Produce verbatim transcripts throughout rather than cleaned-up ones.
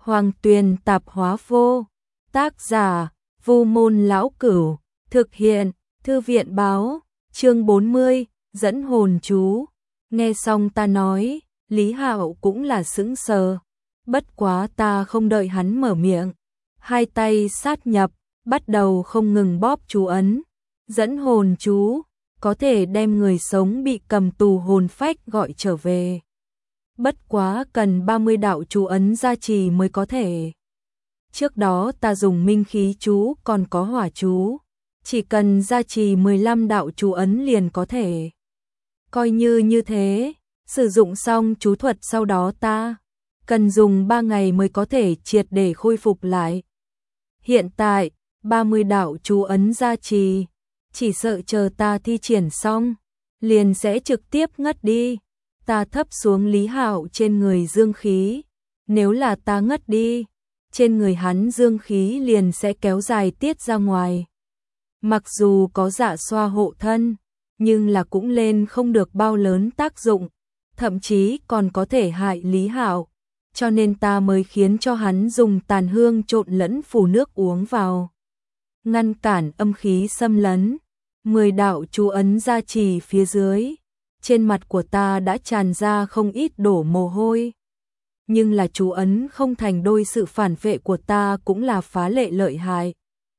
Hoàng Tuyền tạp hóa vô. Tác giả: Vu Môn Lão Cửu. Thực hiện: Thư viện báo. Chương bốn mươi, dẫn hồn chú. Nghe xong ta nói, Lý Hạo cũng là sững sờ. Bất quá ta không đợi hắn mở miệng, hai tay sát nhập, bắt đầu không ngừng bóp chú ấn. Dẫn hồn chú có thể đem người sống bị cầm tù hồn phách gọi trở về. Bất quá cần ba mươi đạo chú ấn gia trì mới có thể. Trước đó ta dùng minh khí chú còn có hỏa chú, chỉ cần gia trì mười lăm đạo chú ấn liền có thể. Coi như như thế, sử dụng xong chú thuật sau đó ta cần dùng ba ngày mới có thể triệt để khôi phục lại. Hiện tại, ba mươi đạo chú ấn gia trì, chỉ sợ chờ ta thi triển xong, liền sẽ trực tiếp ngất đi. Ta thấp xuống Lý Hạo trên người dương khí, nếu là ta ngất đi, trên người hắn dương khí liền sẽ kéo dài tiết ra ngoài. Mặc dù có dạ xoa hộ thân, nhưng là cũng lên không được bao lớn tác dụng, thậm chí còn có thể hại Lý Hạo, cho nên ta mới khiến cho hắn dùng tàn hương trộn lẫn phù nước uống vào, ngăn cản âm khí xâm lấn. Mười đạo chú ấn gia trì phía dưới, trên mặt của ta đã tràn ra không ít đổ mồ hôi. Nhưng là chú ấn không thành đôi, sự phản vệ của ta cũng là phá lệ lợi hại.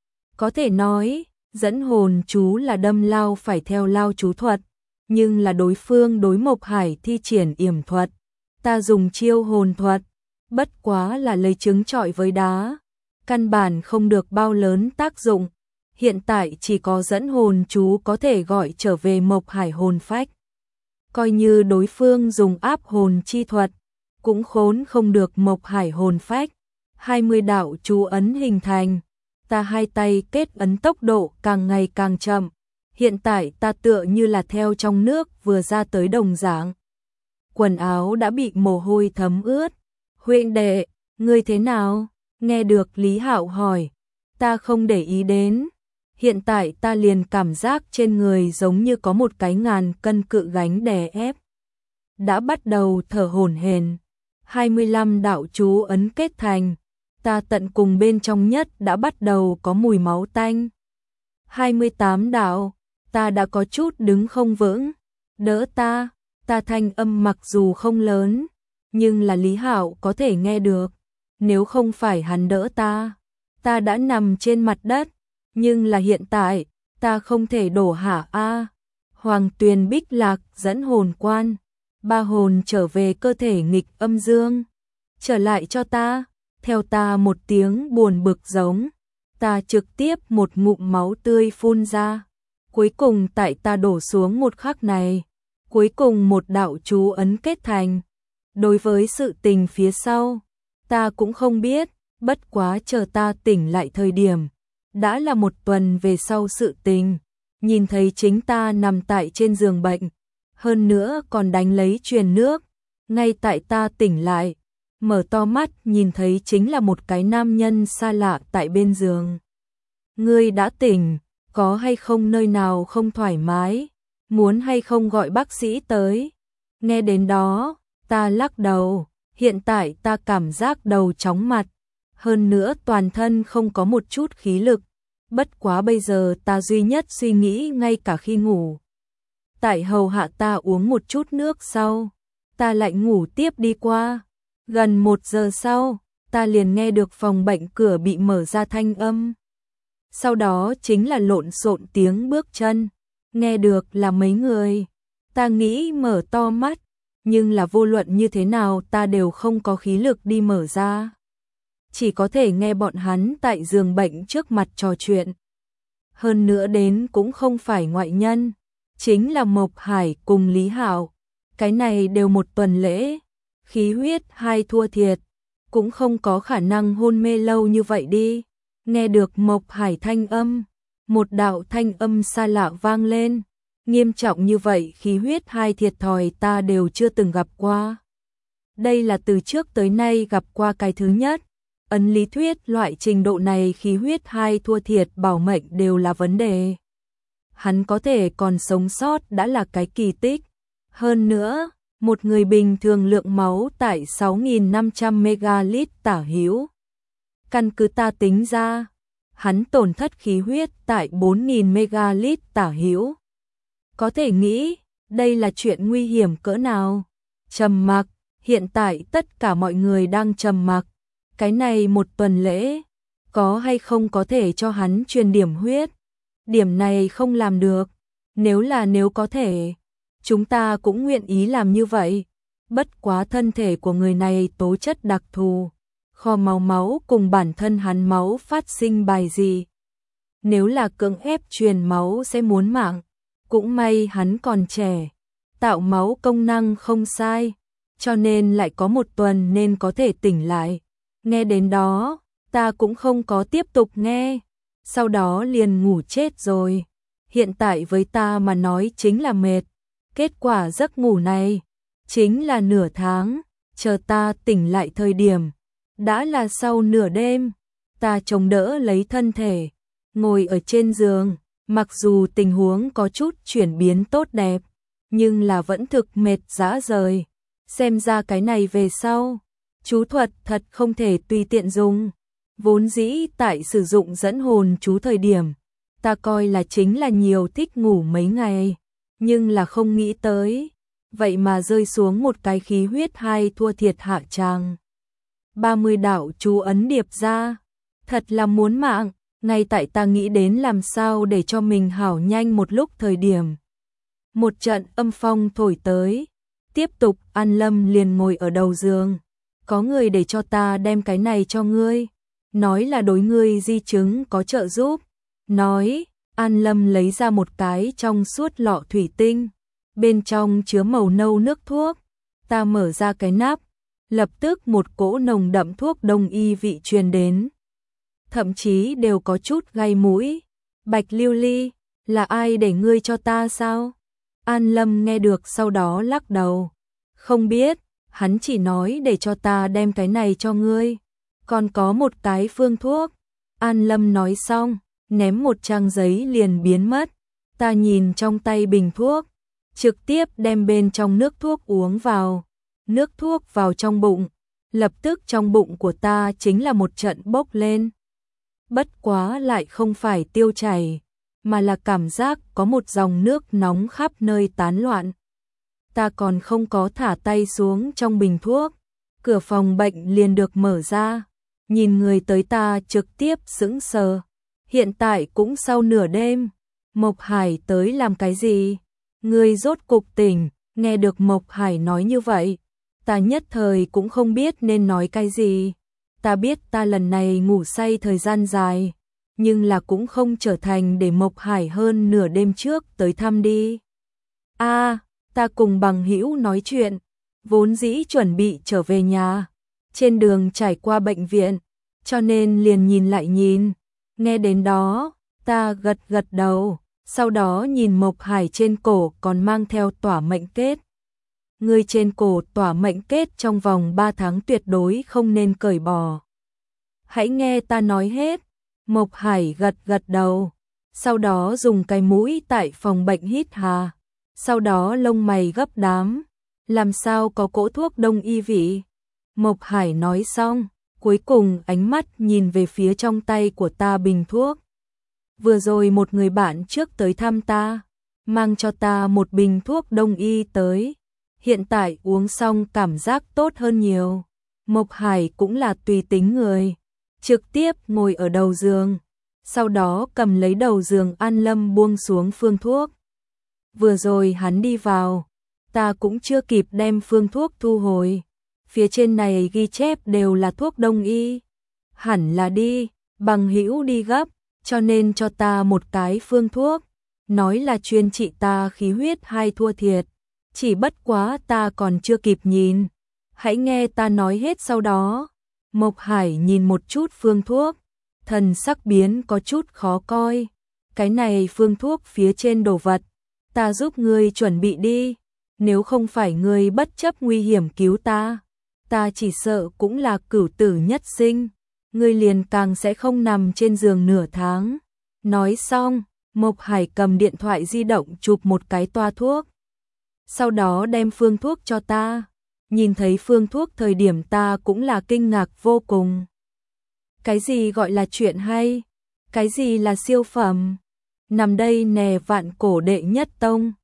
Có thể nói, dẫn hồn chú là đâm lao phải theo lao chú thuật, nhưng là đối phương đối Mộc Hải thi triển yểm thuật, ta dùng chiêu hồn thuật, bất quá là lấy trứng trọi với đá, căn bản không được bao lớn tác dụng. Hiện tại chỉ có dẫn hồn chú có thể gọi trở về Mộc Hải hồn phách. Coi như đối phương dùng áp hồn chi thuật, cũng khốn không được Mộc Hải hồn phách. hai mươi đạo chú ấn hình thành, ta hai tay kết ấn tốc độ càng ngày càng chậm. Hiện tại ta tựa như là theo trong nước vừa ra tới đồng dạng. Quần áo đã bị mồ hôi thấm ướt. Huynh đệ, ngươi thế nào? Nghe được Lý Hạo hỏi, ta không để ý đến. Hiện tại ta liền cảm giác trên người giống như có một cái ngàn cân cự gánh đè ép. Đã bắt đầu thở hổn hển. hai mươi lăm đạo chú ấn kết thành, ta tận cùng bên trong nhất đã bắt đầu có mùi máu tanh. hai mươi tám đạo, ta đã có chút đứng không vững. Đỡ ta, ta thanh âm mặc dù không lớn, nhưng là Lý Hạo có thể nghe được. Nếu không phải hắn đỡ ta, ta đã nằm trên mặt đất. Nhưng là hiện tại, ta không thể đổ hạ a. Hoàng Tuyền Bích Lạc dẫn hồn quan, ba hồn trở về cơ thể nghịch âm dương. Trở lại cho ta, theo ta một tiếng buồn bực giống, ta trực tiếp một ngụm máu tươi phun ra. Cuối cùng tại ta đổ xuống một khắc này, cuối cùng một đạo chú ấn kết thành. Đối với sự tình phía sau, ta cũng không biết, bất quá chờ ta tỉnh lại thời điểm, đã là một tuần về sau sự tình. Nhìn thấy chính ta nằm tại trên giường bệnh, hơn nữa còn đánh lấy truyền nước. Ngay tại ta tỉnh lại, mở to mắt nhìn thấy chính là một cái nam nhân xa lạ tại bên giường. Ngươi đã tỉnh, có hay không nơi nào không thoải mái, muốn hay không gọi bác sĩ tới? Nghe đến đó, ta lắc đầu, hiện tại ta cảm giác đầu chóng mặt, hơn nữa toàn thân không có một chút khí lực. Bất quá bây giờ ta duy nhất suy nghĩ ngay cả khi ngủ. Tại hầu hạ ta uống một chút nước sau, ta lại ngủ tiếp đi qua. Gần một giờ sau, ta liền nghe được phòng bệnh cửa bị mở ra thanh âm. Sau đó chính là lộn xộn tiếng bước chân, nghe được là mấy người. Ta nghĩ mở to mắt, nhưng là vô luận như thế nào ta đều không có khí lực đi mở ra. Chỉ có thể nghe bọn hắn tại giường bệnh trước mặt trò chuyện. Hơn nữa đến cũng không phải ngoại nhân, chính là Mộc Hải cùng Lý Hạo. Cái này đều một tuần lễ, khí huyết hai thua thiệt, cũng không có khả năng hôn mê lâu như vậy đi. Nghe được Mộc Hải thanh âm, một đạo thanh âm xa lạ vang lên. Nghiêm trọng như vậy khí huyết hai thiệt thòi ta đều chưa từng gặp qua. Đây là từ trước tới nay gặp qua cái thứ nhất. Ấn lý thuyết loại trình độ này khí huyết hai thua thiệt bảo mệnh đều là vấn đề. Hắn có thể còn sống sót đã là cái kỳ tích. Hơn nữa, Một người bình thường lượng máu tại sáu nghìn năm trăm ml tả hữu. Căn cứ ta tính ra, hắn tổn thất khí huyết tại bốn nghìn ml tả hữu. Có thể nghĩ, đây là chuyện nguy hiểm cỡ nào. Trầm mặc, hiện tại tất cả mọi người đang trầm mặc. Cái này một tuần lễ, có hay không có thể cho hắn truyền điểm huyết? Điểm này không làm được. Nếu là nếu có thể, chúng ta cũng nguyện ý làm như vậy. Bất quá thân thể của người này tố chất đặc thù, kho máu máu cùng bản thân hắn máu phát sinh bài gì. Nếu là cưỡng ép truyền máu sẽ muốn mạng. Cũng may hắn còn trẻ, tạo máu công năng không sai, cho nên lại có một tuần nên có thể tỉnh lại. Nghe đến đó, ta cũng không có tiếp tục nghe, sau đó liền ngủ chết rồi. Hiện tại với ta mà nói chính là mệt. Kết quả giấc ngủ này chính là nửa tháng, chờ ta tỉnh lại thời điểm đã là sau nửa đêm. Ta chống đỡ lấy thân thể, ngồi ở trên giường, mặc dù tình huống có chút chuyển biến tốt đẹp, nhưng là vẫn thực mệt rã rời. Xem ra cái này về sau, chú thuật thật không thể tùy tiện dùng. Vốn dĩ tại sử dụng dẫn hồn chú thời điểm, ta coi là chính là nhiều thích ngủ mấy ngày, nhưng là không nghĩ tới, vậy mà rơi xuống một cái khí huyết hai thua thiệt hạ tràng. ba mươi đạo chú ấn điệp ra, thật là muốn mạng. Ngay tại ta nghĩ đến làm sao để cho mình hảo nhanh một lúc thời điểm. Một trận âm phong thổi tới, tiếp tục An Lâm liền ngồi ở đầu giường. Có người để cho ta đem cái này cho ngươi, nói là đối ngươi di chứng có trợ giúp. Nói, An Lâm lấy ra một cái trong suốt lọ thủy tinh, bên trong chứa màu nâu nước thuốc. Ta mở ra cái nắp, lập tức một cỗ nồng đậm thuốc đông y vị truyền đến. Thậm chí đều có chút gai mũi. Bạch Lưu Ly, là ai để ngươi cho ta sao? An Lâm nghe được sau đó lắc đầu. Không biết, hắn chỉ nói để cho ta đem cái này cho ngươi. Còn có một cái phương thuốc. An Lâm nói xong, ném một trang giấy liền biến mất. Ta nhìn trong tay bình thuốc, trực tiếp đem bên trong nước thuốc uống vào. Nước thuốc vào trong bụng, lập tức trong bụng của ta chính là một trận bốc lên. Bất quá lại không phải tiêu chảy, mà là cảm giác có một dòng nước nóng khắp nơi tán loạn. Ta còn không có thả tay xuống trong bình thuốc, cửa phòng bệnh liền được mở ra. Nhìn người tới ta trực tiếp sững sờ. Hiện tại cũng sau nửa đêm, Mộc Hải tới làm cái gì? Người rốt cục tỉnh. Nghe được Mộc Hải nói như vậy, ta nhất thời cũng không biết nên nói cái gì. Ta biết ta lần này ngủ say thời gian dài, nhưng là cũng không trở thành để Mộc Hải hơn nửa đêm trước tới thăm đi. A, à, ta cùng bằng hữu nói chuyện, vốn dĩ chuẩn bị trở về nhà, trên đường trải qua bệnh viện, cho nên liền nhìn lại nhìn. Nghe đến đó, ta gật gật đầu, sau đó nhìn Mộc Hải trên cổ còn mang theo tỏa mệnh kết. Người trên cổ tỏa mệnh kết trong vòng ba tháng tuyệt đối không nên cởi bỏ. Hãy nghe ta nói hết. Mộc Hải gật gật đầu, sau đó dùng cái mũi tại phòng bệnh hít hà, sau đó lông mày gấp đám, làm sao có cỗ thuốc đông y vị. Mộc Hải nói xong, cuối cùng ánh mắt nhìn về phía trong tay của ta bình thuốc. Vừa rồi một người bạn trước tới thăm ta, mang cho ta một bình thuốc đông y tới. Hiện tại uống xong cảm giác tốt hơn nhiều. Mộc Hải cũng là tùy tính người, trực tiếp ngồi ở đầu giường, sau đó cầm lấy đầu giường An Lâm buông xuống phương thuốc. Vừa rồi hắn đi vào, ta cũng chưa kịp đem phương thuốc thu hồi. Phía trên này ghi chép đều là thuốc đông y. Hẳn là đi, bằng hữu đi gấp, cho nên cho ta một cái phương thuốc, nói là chuyên trị ta khí huyết hai thua thiệt. Chỉ bất quá ta còn chưa kịp nhìn. Hãy nghe ta nói hết sau đó. Mộc Hải nhìn một chút phương thuốc, thần sắc biến có chút khó coi. Cái này phương thuốc phía trên đồ vật, ta giúp ngươi chuẩn bị đi. Nếu không phải ngươi bất chấp nguy hiểm cứu ta, ta chỉ sợ cũng là cửu tử nhất sinh. Ngươi liền càng sẽ không nằm trên giường nửa tháng. Nói xong, Mộc Hải cầm điện thoại di động chụp một cái toa thuốc. sau đó đem phương thuốc cho ta. Nhìn thấy phương thuốc thời điểm ta cũng là kinh ngạc vô cùng. Cái gì gọi là chuyện hay? Cái gì là siêu phẩm? Nằm đây nè, vạn cổ đệ nhất tông,